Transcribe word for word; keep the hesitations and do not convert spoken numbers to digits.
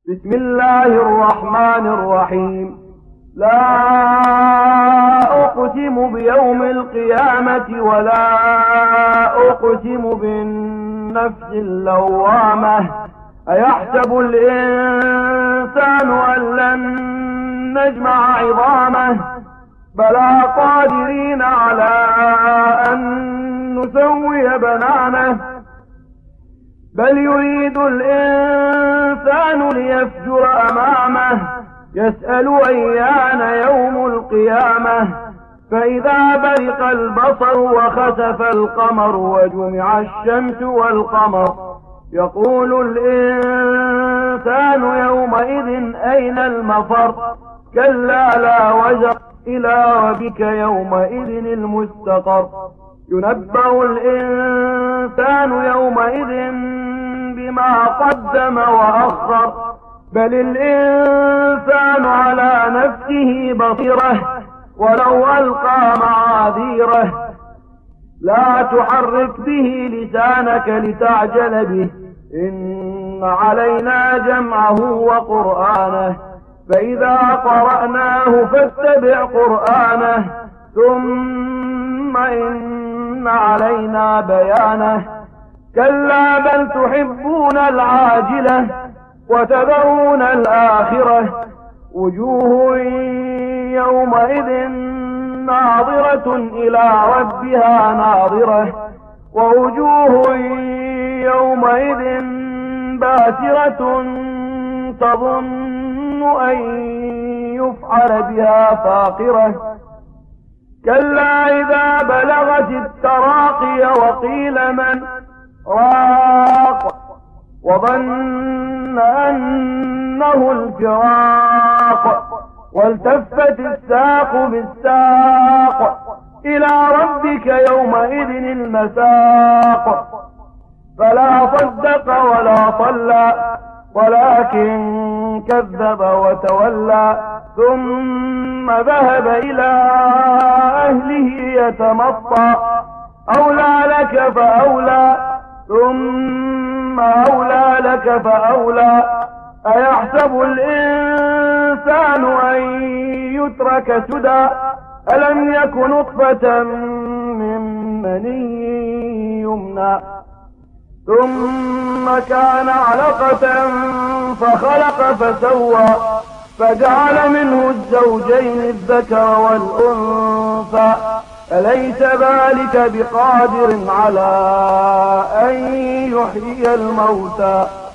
بسم الله الرحمن الرحيم. لا أقسم بيوم القيامة ولا أقسم بالنفس اللوامة أيحسب الإنسان أن لن نجمع عظامه بلى قادرين على أن نسوي بنانه بل يريد الإنسان ليفجر أمامه يسأل أيان يوم القيامة فإذا برق البصر وخسف القمر وجمع الشمس والقمر يقول الإنسان يومئذ أين المفر كلا لا وزر إلى ربك يومئذ المستقر ينبأ الإنسان يومئذ بما قدم وأخر بل الإنسان على نفسه بصيرة ولو ألقى معاذيره لا تحرك به لسانك لتعجل به إن علينا جمعه وقرآنه فإذا قرأناه فاتبع قرآنه ثم إن علينا بيانه كلا بل تحبون العاجلة وتذرون الآخرة وجوه يومئذ ناظرة إلى ربها ناظرة ووجوه يومئذ باسرة تظن أن يفعل بها فاقرة كلا إذا بلغت التراقي وقيل من راق وظن أنه الفراق والتفت الساق بالساق إلى ربك يومئذ المساق فلا صدق ولا صلى ولكن كذب وتولى ثم ذهب إلى أهله يتمطى أولى لك فأولى ثم أولى لك فأولى أيحسب الإنسان أن يترك سدى ألم يك نطفة من مني يمنى ثم كان علقة فخلق فسوى فجعل منه الزوجين الذكر والأنثى أليس ذلك بقادر على أن يحيي الموتى